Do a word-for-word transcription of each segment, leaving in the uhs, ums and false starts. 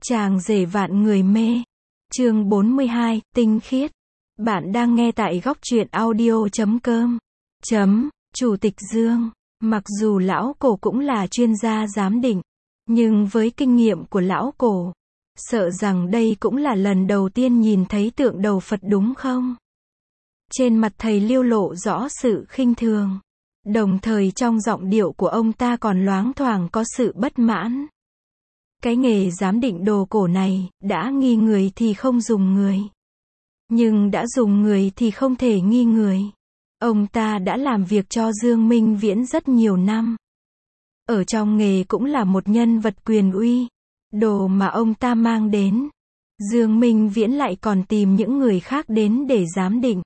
Chàng rể vạn người mê. Chương bốn mươi hai, tinh khiết. Bạn đang nghe tại góc truyện audio chấm com. Chấm, Chủ tịch Dương. Mặc dù lão cổ cũng là chuyên gia giám định, nhưng với kinh nghiệm của lão cổ, sợ rằng đây cũng là lần đầu tiên nhìn thấy tượng đầu Phật đúng không? Trên mặt thầy Liêu lộ rõ sự khinh thường, đồng thời trong giọng điệu của ông ta còn loáng thoảng có sự bất mãn. Cái nghề giám định đồ cổ này, đã nghi người thì không dùng người. Nhưng đã dùng người thì không thể nghi người. Ông ta đã làm việc cho Dương Minh Viễn rất nhiều năm. Ở trong nghề cũng là một nhân vật quyền uy. Đồ mà ông ta mang đến, Dương Minh Viễn lại còn tìm những người khác đến để giám định.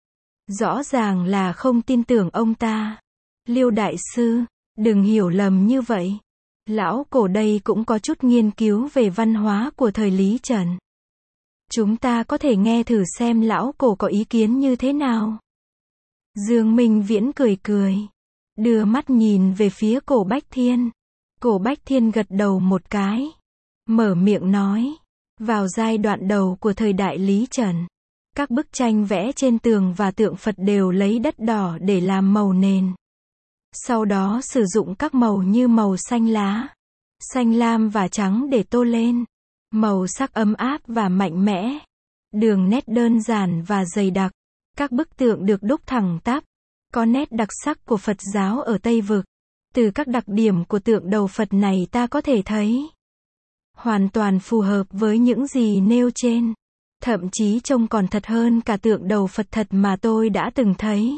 Rõ ràng là không tin tưởng ông ta. Liêu đại sư, đừng hiểu lầm như vậy. Lão cổ đây cũng có chút nghiên cứu về văn hóa của thời Lý Trần. Chúng ta có thể nghe thử xem lão cổ có ý kiến như thế nào. Dương Minh Viễn cười cười, đưa mắt nhìn về phía cổ Bách Thiên. Cổ Bách Thiên gật đầu một cái, mở miệng nói, vào giai đoạn đầu của thời đại Lý Trần, các bức tranh vẽ trên tường và tượng Phật đều lấy đất đỏ để làm màu nền. Sau đó sử dụng các màu như màu xanh lá, xanh lam và trắng để tô lên. Màu sắc ấm áp và mạnh mẽ. Đường nét đơn giản và dày đặc. Các bức tượng được đúc thẳng tắp. Có nét đặc sắc của Phật giáo ở Tây Vực. Từ các đặc điểm của tượng đầu Phật này ta có thể thấy, hoàn toàn phù hợp với những gì nêu trên. Thậm chí trông còn thật hơn cả tượng đầu Phật thật mà tôi đã từng thấy.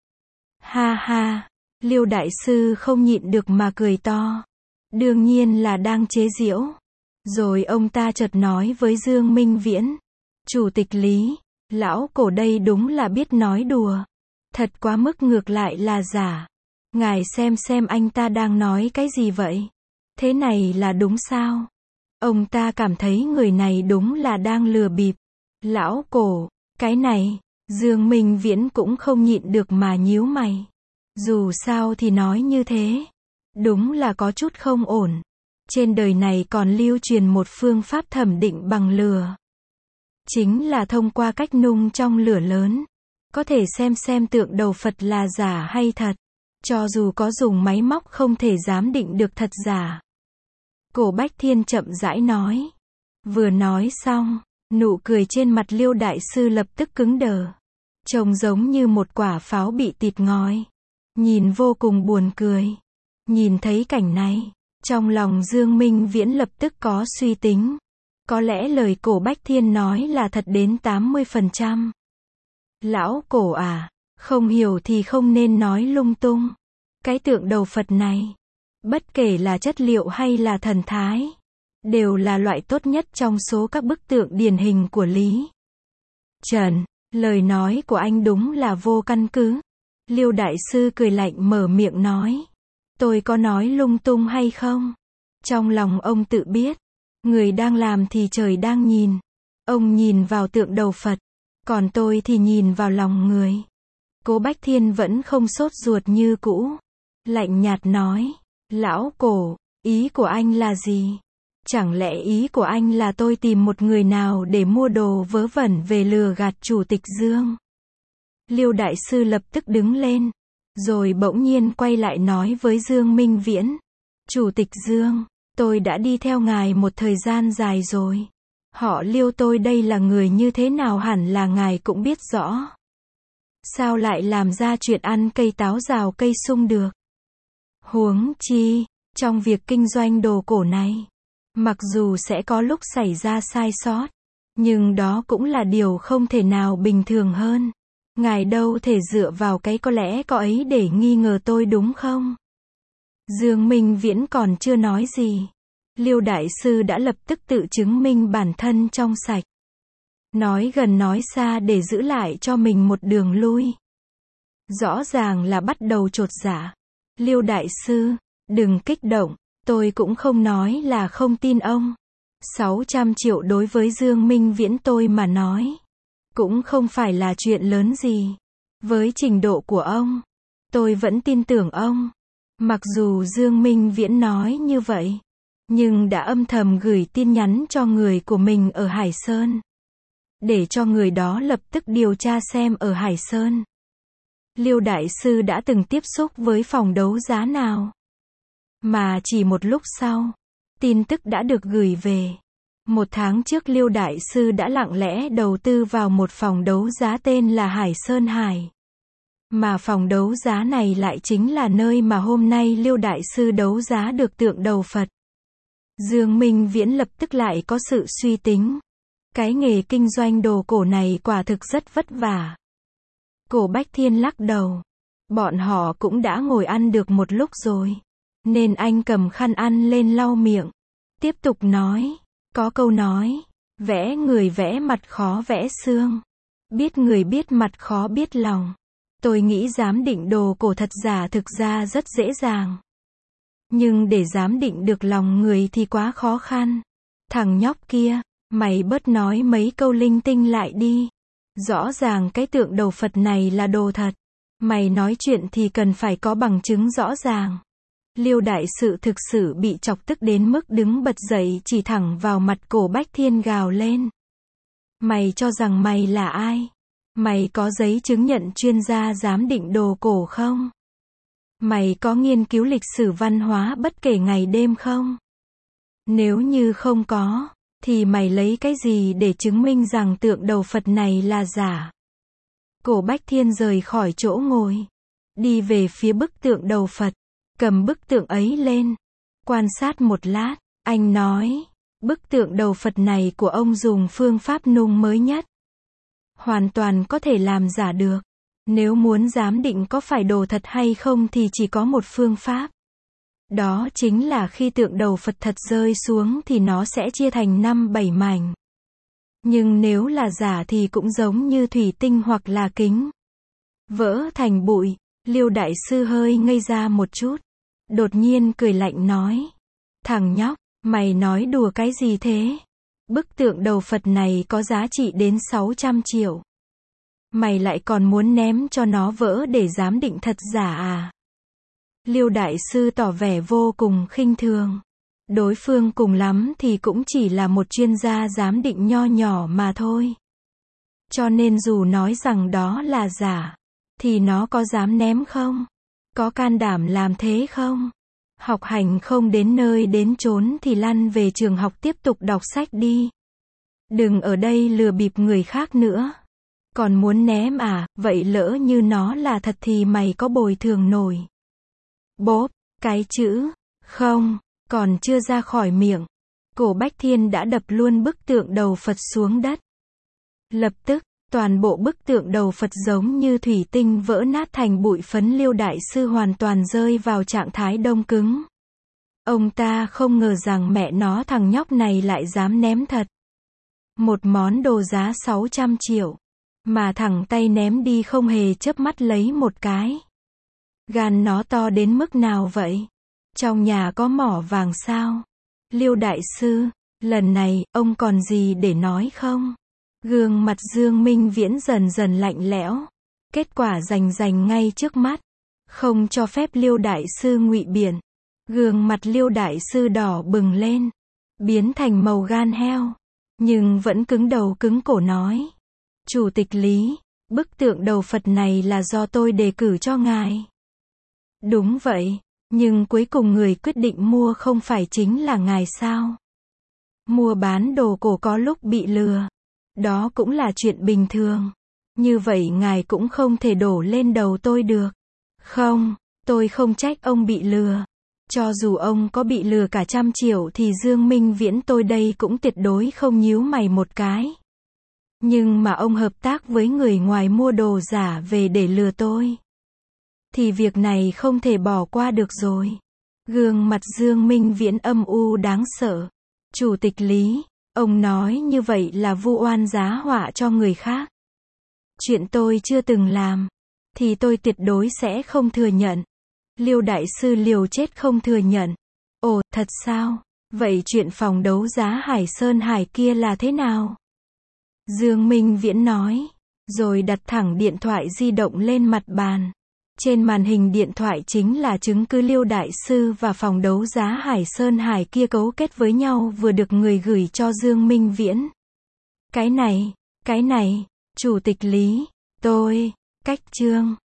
Ha ha, Liêu đại sư không nhịn được mà cười to. Đương nhiên là đang chế giễu. Rồi ông ta chợt nói với Dương Minh Viễn, Chủ tịch Lý, lão cổ đây đúng là biết nói đùa. Thật quá mức, ngược lại là giả. Ngài xem xem anh ta đang nói cái gì vậy? Thế này là đúng sao? Ông ta cảm thấy người này đúng là đang lừa bịp. Lão cổ, cái này, Dương Minh Viễn cũng không nhịn được mà nhíu mày. Dù sao thì nói như thế, đúng là có chút không ổn. Trên đời này còn lưu truyền một phương pháp thẩm định bằng lửa. Chính là thông qua cách nung trong lửa lớn, có thể xem xem tượng đầu Phật là giả hay thật. Cho dù có dùng máy móc không thể giám định được thật giả. Cổ Bách Thiên chậm rãi nói. Vừa nói xong, nụ cười trên mặt Liêu đại sư lập tức cứng đờ. Trông giống như một quả pháo bị tịt ngòi. Nhìn vô cùng buồn cười. Nhìn thấy cảnh này, trong lòng Dương Minh Viễn lập tức có suy tính. Có lẽ lời cổ Bách Thiên nói là thật đến tám mươi phần trăm. Lão cổ à, không hiểu thì không nên nói lung tung. Cái tượng đầu Phật này, bất kể là chất liệu hay là thần thái, đều là loại tốt nhất trong số các bức tượng điển hình của Lý Trần. Lời nói của anh đúng là vô căn cứ. Liêu đại sư cười lạnh mở miệng nói. Tôi có nói lung tung hay không? Trong lòng ông tự biết. Người đang làm thì trời đang nhìn. Ông nhìn vào tượng đầu Phật. Còn tôi thì nhìn vào lòng người. Cố Bách Thiên vẫn không sốt ruột như cũ. Lạnh nhạt nói. Lão cổ, ý của anh là gì? Chẳng lẽ ý của anh là tôi tìm một người nào để mua đồ vớ vẩn về lừa gạt Chủ tịch Dương? Liêu đại sư lập tức đứng lên. Rồi bỗng nhiên quay lại nói với Dương Minh Viễn. Chủ tịch Dương, tôi đã đi theo ngài một thời gian dài rồi. Họ Liêu tôi đây là người như thế nào hẳn là ngài cũng biết rõ. Sao lại làm ra chuyện ăn cây táo rào cây sung được? Huống chi, trong việc kinh doanh đồ cổ này, mặc dù sẽ có lúc xảy ra sai sót, nhưng đó cũng là điều không thể nào bình thường hơn. Ngài đâu thể dựa vào cái có lẽ có ấy để nghi ngờ tôi đúng không? Dương Minh Viễn còn chưa nói gì. Liêu đại sư đã lập tức tự chứng minh bản thân trong sạch. Nói gần nói xa để giữ lại cho mình một đường lui. Rõ ràng là bắt đầu chột dạ. Liêu đại sư, đừng kích động, tôi cũng không nói là không tin ông. sáu trăm triệu đối với Dương Minh Viễn tôi mà nói, cũng không phải là chuyện lớn gì. Với trình độ của ông, tôi vẫn tin tưởng ông. Mặc dù Dương Minh Viễn nói như vậy, nhưng đã âm thầm gửi tin nhắn cho người của mình ở Hải Sơn, để cho người đó lập tức điều tra xem ở Hải Sơn, Liêu Đại Sư đã từng tiếp xúc với phòng đấu giá nào. Mà chỉ một lúc sau, tin tức đã được gửi về. Một tháng trước Liêu Đại Sư đã lặng lẽ đầu tư vào một phòng đấu giá tên là Hải Sơn Hải. Mà phòng đấu giá này lại chính là nơi mà hôm nay Liêu Đại Sư đấu giá được tượng đầu Phật. Dương Minh Viễn lập tức lại có sự suy tính. Cái nghề kinh doanh đồ cổ này quả thực rất vất vả. Cổ Bách Thiên lắc đầu. Bọn họ cũng đã ngồi ăn được một lúc rồi, nên anh cầm khăn ăn lên lau miệng. Tiếp tục nói. Có câu nói, vẽ người vẽ mặt khó vẽ xương. Biết người biết mặt khó biết lòng. Tôi nghĩ giám định đồ cổ thật giả thực ra rất dễ dàng. Nhưng để giám định được lòng người thì quá khó khăn. Thằng nhóc kia, mày bớt nói mấy câu linh tinh lại đi. Rõ ràng cái tượng đầu Phật này là đồ thật. Mày nói chuyện thì cần phải có bằng chứng rõ ràng. Liêu Đại Sự thực sự bị chọc tức đến mức đứng bật dậy chỉ thẳng vào mặt Cổ Bách Thiên gào lên. Mày cho rằng mày là ai? Mày có giấy chứng nhận chuyên gia giám định đồ cổ không? Mày có nghiên cứu lịch sử văn hóa bất kể ngày đêm không? Nếu như không có, thì mày lấy cái gì để chứng minh rằng tượng đầu Phật này là giả? Cổ Bách Thiên rời khỏi chỗ ngồi, đi về phía bức tượng đầu Phật, cầm bức tượng ấy lên, quan sát một lát, anh nói, bức tượng đầu Phật này của ông dùng phương pháp nung mới nhất. Hoàn toàn có thể làm giả được. Nếu muốn giám định có phải đồ thật hay không thì chỉ có một phương pháp. Đó chính là khi tượng đầu Phật thật rơi xuống thì nó sẽ chia thành năm bảy mảnh. Nhưng nếu là giả thì cũng giống như thủy tinh hoặc là kính, vỡ thành bụi. Liêu Đại Sư hơi ngây ra một chút, đột nhiên cười lạnh nói. Thằng nhóc, mày nói đùa cái gì thế? Bức tượng đầu Phật này có giá trị đến sáu trăm triệu. Mày lại còn muốn ném cho nó vỡ để giám định thật giả à? Liêu Đại Sư tỏ vẻ vô cùng khinh thường. Đối phương cùng lắm thì cũng chỉ là một chuyên gia giám định nho nhỏ mà thôi. Cho nên dù nói rằng đó là giả, thì nó có dám ném không? Có can đảm làm thế không? Học hành không đến nơi đến chốn thì lăn về trường học tiếp tục đọc sách đi. Đừng ở đây lừa bịp người khác nữa. Còn muốn ném à, vậy lỡ như nó là thật thì mày có bồi thường nổi. Bốp, cái chữ, không, còn chưa ra khỏi miệng. Cổ Bách Thiên đã đập luôn bức tượng đầu Phật xuống đất. Lập tức, toàn bộ bức tượng đầu Phật giống như thủy tinh vỡ nát thành bụi phấn. Liêu Đại Sư hoàn toàn rơi vào trạng thái đông cứng. Ông ta không ngờ rằng mẹ nó thằng nhóc này lại dám ném thật. Một món đồ giá sáu trăm triệu. Mà thẳng tay ném đi không hề chớp mắt lấy một cái. Gan nó to đến mức nào vậy? Trong nhà có mỏ vàng sao? Liêu Đại Sư, lần này, ông còn gì để nói không? Gương mặt Dương Minh Viễn dần dần lạnh lẽo. Kết quả rành rành ngay trước mắt. Không cho phép Liêu Đại Sư ngụy biện. Gương mặt Liêu Đại Sư đỏ bừng lên, biến thành màu gan heo. Nhưng vẫn cứng đầu cứng cổ nói. Chủ tịch Lý, bức tượng đầu Phật này là do tôi đề cử cho ngài. Đúng vậy, nhưng cuối cùng người quyết định mua không phải chính là ngài sao? Mua bán đồ cổ có lúc bị lừa. Đó cũng là chuyện bình thường. Như vậy ngài cũng không thể đổ lên đầu tôi được. Không, tôi không trách ông bị lừa. Cho dù ông có bị lừa cả trăm triệu thì Dương Minh Viễn tôi đây cũng tuyệt đối không nhíu mày một cái. Nhưng mà ông hợp tác với người ngoài mua đồ giả về để lừa tôi, thì việc này không thể bỏ qua được rồi. Gương mặt Dương Minh Viễn âm u đáng sợ. Chủ tịch Lý, ông nói như vậy là vu oan giá họa cho người khác. Chuyện tôi chưa từng làm, thì tôi tuyệt đối sẽ không thừa nhận. Liêu Đại Sư liều chết không thừa nhận. Ồ, thật sao? Vậy chuyện phòng đấu giá Hải Sơn Hải kia là thế nào? Dương Minh Viễn nói, rồi đặt thẳng điện thoại di động lên mặt bàn. Trên màn hình điện thoại chính là chứng cứ Liêu Đại Sư và phòng đấu giá Hải Sơn Hải kia cấu kết với nhau vừa được người gửi cho Dương Minh Viễn. Cái này, cái này, Chủ tịch Lý, tôi, cách chương.